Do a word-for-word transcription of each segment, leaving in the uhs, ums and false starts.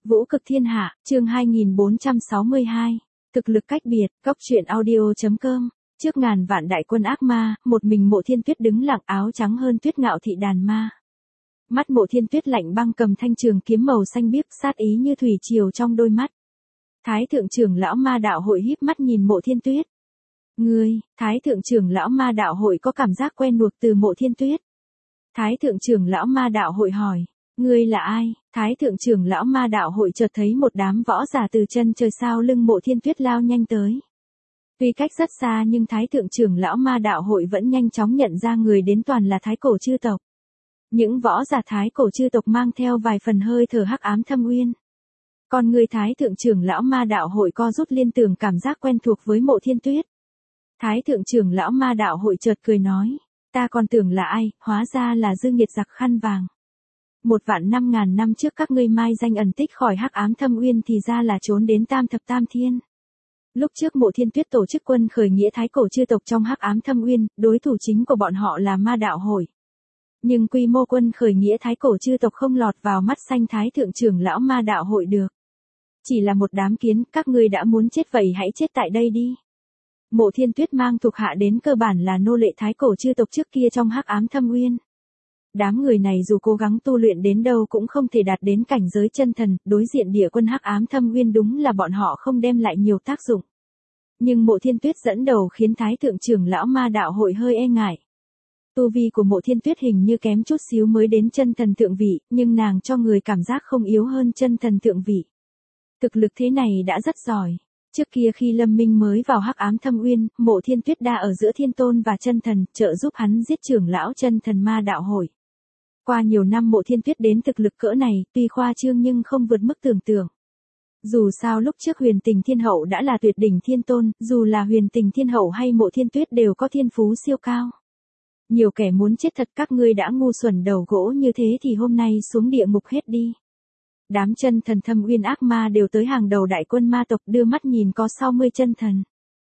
Vũ cực thiên hạ, chương hai nghìn bốn trăm sáu mươi hai. Thực lực cách biệt, góc truyện audio.com. Trước ngàn vạn đại quân ác ma, một mình Mộ Thiên Tuyết đứng lặng, áo trắng hơn tuyết ngạo thị đàn ma. Mắt Mộ Thiên Tuyết lạnh băng, cầm thanh trường kiếm màu xanh biếc, sát ý như thủy triều trong đôi mắt. Thái thượng trưởng lão ma đạo hội híp mắt nhìn Mộ Thiên Tuyết. Ngươi, Thái thượng trưởng lão ma đạo hội có cảm giác quen thuộc từ Mộ Thiên Tuyết. Thái thượng trưởng lão ma đạo hội hỏi, ngươi là ai? Thái thượng trưởng lão ma đạo hội chợt thấy một đám võ giả từ chân trời sau lưng Mộ Thiên Tuyết lao nhanh tới. Tuy cách rất xa nhưng Thái thượng trưởng lão ma đạo hội vẫn nhanh chóng nhận ra người đến toàn là Thái cổ chư tộc. Những võ giả Thái cổ chư tộc mang theo vài phần hơi thở hắc ám thâm uyên. Còn người Thái thượng trưởng lão ma đạo hội co rút liên tưởng cảm giác quen thuộc với Mộ Thiên Tuyết. Thái thượng trưởng lão ma đạo hội chợt cười nói, ta còn tưởng là ai, hóa ra là Dương Nghiệt giặc khăn vàng. Một vạn năm ngàn năm trước các ngươi mai danh ẩn tích khỏi hắc ám thâm uyên thì ra là trốn đến Tam Thập Tam Thiên. Lúc trước Mộ Thiên Tuyết tổ chức quân khởi nghĩa Thái cổ chư tộc trong hắc ám thâm uyên, đối thủ chính của bọn họ là ma đạo hội. Nhưng quy mô quân khởi nghĩa Thái cổ chư tộc không lọt vào mắt xanh Thái thượng trưởng lão ma đạo hội được. Chỉ là một đám kiến, các ngươi đã muốn chết vậy hãy chết tại đây đi. Mộ Thiên Tuyết mang thuộc hạ đến cơ bản là nô lệ Thái cổ chư tộc trước kia trong hắc ám thâm uyên. Đám người này dù cố gắng tu luyện đến đâu cũng không thể đạt đến cảnh giới chân thần, đối diện địa quân hắc ám thâm uyên đúng là bọn họ không đem lại nhiều tác dụng. Nhưng Mộ Thiên Tuyết dẫn đầu khiến Thái thượng trưởng lão ma đạo hội hơi e ngại. Tu vi của Mộ Thiên Tuyết hình như kém chút xíu mới đến chân thần thượng vị, nhưng nàng cho người cảm giác không yếu hơn chân thần thượng vị. Thực lực thế này đã rất giỏi. Trước kia khi Lâm Minh mới vào hắc ám thâm uyên, Mộ Thiên Tuyết đa ở giữa thiên tôn và chân thần, trợ giúp hắn giết trưởng lão chân thần ma đạo hội. Qua nhiều năm Mộ Thiên Tuyết đến thực lực cỡ này, tuy khoa trương nhưng không vượt mức tưởng tượng. Dù sao lúc trước Huyền Tình Thiên Hậu đã là tuyệt đỉnh thiên tôn, dù là Huyền Tình Thiên Hậu hay Mộ Thiên Tuyết đều có thiên phú siêu cao. Nhiều kẻ muốn chết thật, các ngươi đã ngu xuẩn đầu gỗ như thế thì hôm nay xuống địa ngục hết đi. Đám chân thần thâm uyên ác ma đều tới hàng đầu đại quân ma tộc, đưa mắt nhìn có sáu mươi chân thần.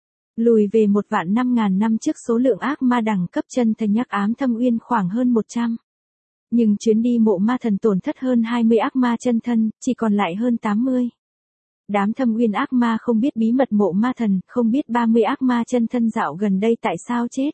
Lùi về một vạn năm ngàn năm trước số lượng ác ma đẳng cấp chân thần hắc ám thâm uyên khoảng hơn một trăm. Nhưng chuyến đi mộ ma thần tổn thất hơn hai mươi ác ma chân thân, chỉ còn lại hơn tám mươi. Đám thâm uyên ác ma không biết bí mật mộ ma thần, không biết ba mươi ác ma chân thân dạo gần đây tại sao chết.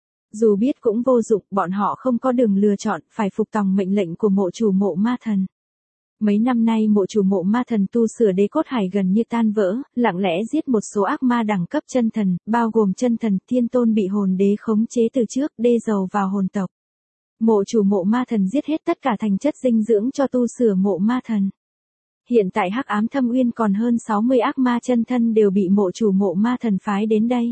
Dù biết cũng vô dụng, bọn họ không có đường lựa chọn, phải phục tòng mệnh lệnh của mộ chủ mộ ma thần. Mấy năm nay mộ chủ mộ ma thần tu sửa đế cốt hải gần như tan vỡ, lặng lẽ giết một số ác ma đẳng cấp chân thần, bao gồm chân thần thiên tôn bị hồn đế khống chế từ trước, đê dầu vào hồn tộc. Mộ chủ mộ ma thần giết hết tất cả thành chất dinh dưỡng cho tu sửa mộ ma thần. Hiện tại hắc ám thâm uyên còn hơn sáu mươi ác ma chân thân đều bị mộ chủ mộ ma thần phái đến đây.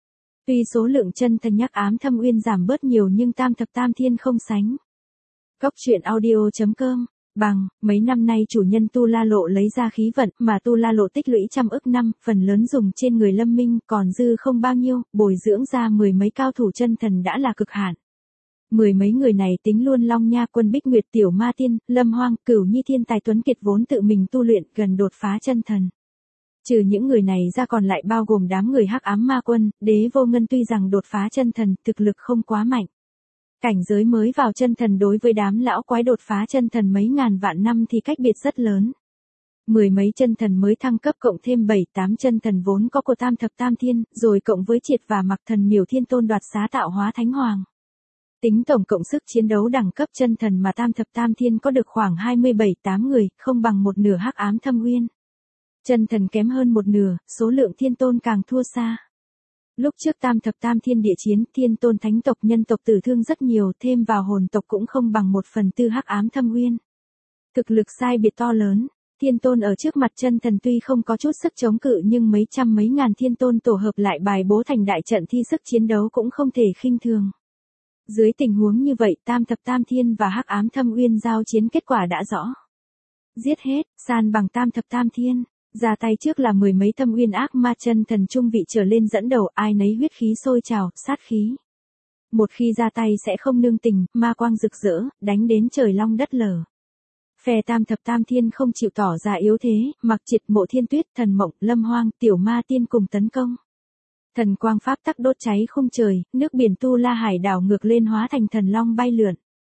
Tuy số lượng chân thần hắc ám thâm uyên giảm bớt nhiều nhưng Tam Thập Tam Thiên không sánh. Góc truyện audio.com. Bằng, mấy năm nay chủ nhân Tu La Lộ lấy ra khí vận mà Tu La Lộ tích lũy trăm ức năm, phần lớn dùng trên người Lâm Minh, còn dư không bao nhiêu, bồi dưỡng ra mười mấy cao thủ chân thần đã là cực hạn. Mười mấy người này tính luôn Long Nha Quân Bích Nguyệt Tiểu Ma Tiên, Lâm Hoang, Cửu Nhi Thiên Tài Tuấn Kiệt vốn tự mình tu luyện gần đột phá chân thần. Trừ những người này ra còn lại bao gồm đám người hắc ám ma quân, Đế Vô Ngân tuy rằng đột phá chân thần, thực lực không quá mạnh. Cảnh giới mới vào chân thần đối với đám lão quái đột phá chân thần mấy ngàn vạn năm thì cách biệt rất lớn. Mười mấy chân thần mới thăng cấp cộng thêm bảy tám chân thần vốn có của Tam Thập Tam Thiên, rồi cộng với Triệt và Mặc Thần Miểu Thiên Tôn đoạt xá tạo hóa Thánh Hoàng. Tính tổng cộng sức chiến đấu đẳng cấp chân thần mà Tam Thập Tam Thiên có được khoảng hai mươi bảy tám người, không bằng một nửa hắc ám thâm uyên. Chân thần kém hơn một nửa, số lượng thiên tôn càng thua xa. Lúc trước Tam Thập Tam Thiên địa chiến, thiên tôn thánh tộc nhân tộc tử thương rất nhiều, thêm vào hồn tộc cũng không bằng một phần tư hắc ám thâm uyên. Thực lực sai biệt to lớn, thiên tôn ở trước mặt chân thần tuy không có chút sức chống cự nhưng mấy trăm mấy ngàn thiên tôn tổ hợp lại bài bố thành đại trận thi sức chiến đấu cũng không thể khinh thường. Dưới tình huống như vậy Tam Thập Tam Thiên và hắc ám thâm uyên giao chiến kết quả đã rõ. Giết hết, san bằng Tam Thập Tam Thiên. Ra tay trước là mười mấy thâm uyên ác ma chân thần trung vị trở lên dẫn đầu, ai nấy huyết khí sôi trào, sát khí. Một khi ra tay sẽ không nương tình, ma quang rực rỡ, đánh đến trời long đất lở. Phe Tam Thập Tam Thiên không chịu tỏ ra yếu thế, Mặc Triệt, Mộ Thiên Tuyết, Thần Mộng, Lâm Hoang, Tiểu Ma Tiên cùng tấn công. Thần quang pháp tắc đốt cháy khung trời, nước biển Tu La Hải đảo ngược lên hóa thành thần long bay lượn.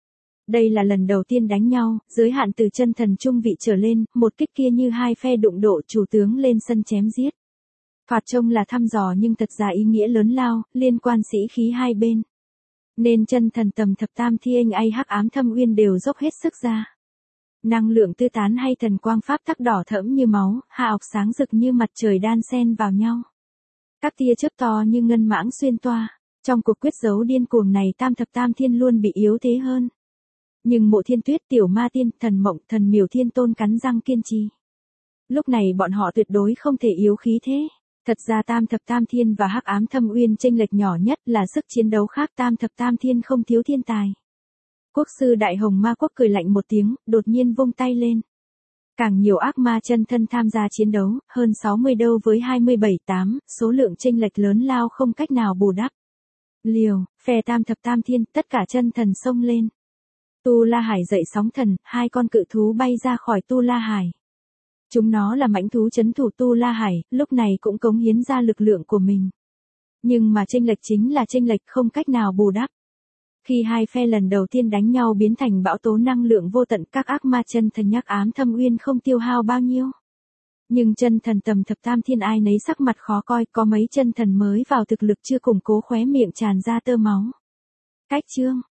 Đây là lần đầu tiên đánh nhau, giới hạn từ chân thần trung vị trở lên, một kích kia như hai phe đụng độ chủ tướng lên sân chém giết. Thoạt trông là thăm dò nhưng thật ra ý nghĩa lớn lao, liên quan sĩ khí hai bên. Nên chân thần tầm thập tam thiên ai hắc ám thâm uyên đều dốc hết sức ra. Năng lượng tư tán hay thần quang pháp tắc đỏ thẫm như máu, hạ ọc sáng rực như mặt trời đan xen vào nhau. Các tia chớp to như ngân mãng xuyên toa. Trong cuộc quyết đấu điên cuồng này tam thập tam thiên luôn bị yếu thế hơn. Nhưng Mộ Thiên Tuyết, Tiểu Ma Tiên, Thần Mộng, Thần Miểu Thiên Tôn cắn răng kiên trì. Lúc này bọn họ tuyệt đối không thể yếu khí thế. Thật ra tam thập tam thiên và hắc ám thâm uyên chênh lệch nhỏ nhất là sức chiến đấu khác, tam thập tam thiên không thiếu thiên tài. Quốc sư Đại Hồng Ma Quốc cười lạnh một tiếng, đột nhiên vung tay lên. Càng nhiều ác ma chân thân tham gia chiến đấu, hơn sáu mươi đâu với hai mươi bảy tám, số lượng chênh lệch lớn lao không cách nào bù đắp. Liều, phe tam thập tam thiên, tất cả chân thần xông lên. Tu La Hải dậy sóng thần, hai con cự thú bay ra khỏi Tu La Hải. Chúng nó là mãnh thú trấn thủ Tu La Hải, lúc này cũng cống hiến ra lực lượng của mình. Nhưng mà chênh lệch chính là chênh lệch không cách nào bù đắp. Khi hai phe lần đầu tiên đánh nhau biến thành bão tố năng lượng vô tận, các ác ma chân thần nhắc ám thâm uyên không tiêu hao bao nhiêu. Nhưng chân thần tầm thập tam thiên ai nấy sắc mặt khó coi, có mấy chân thần mới vào thực lực chưa củng cố khóe miệng tràn ra tơ máu. Cách chương,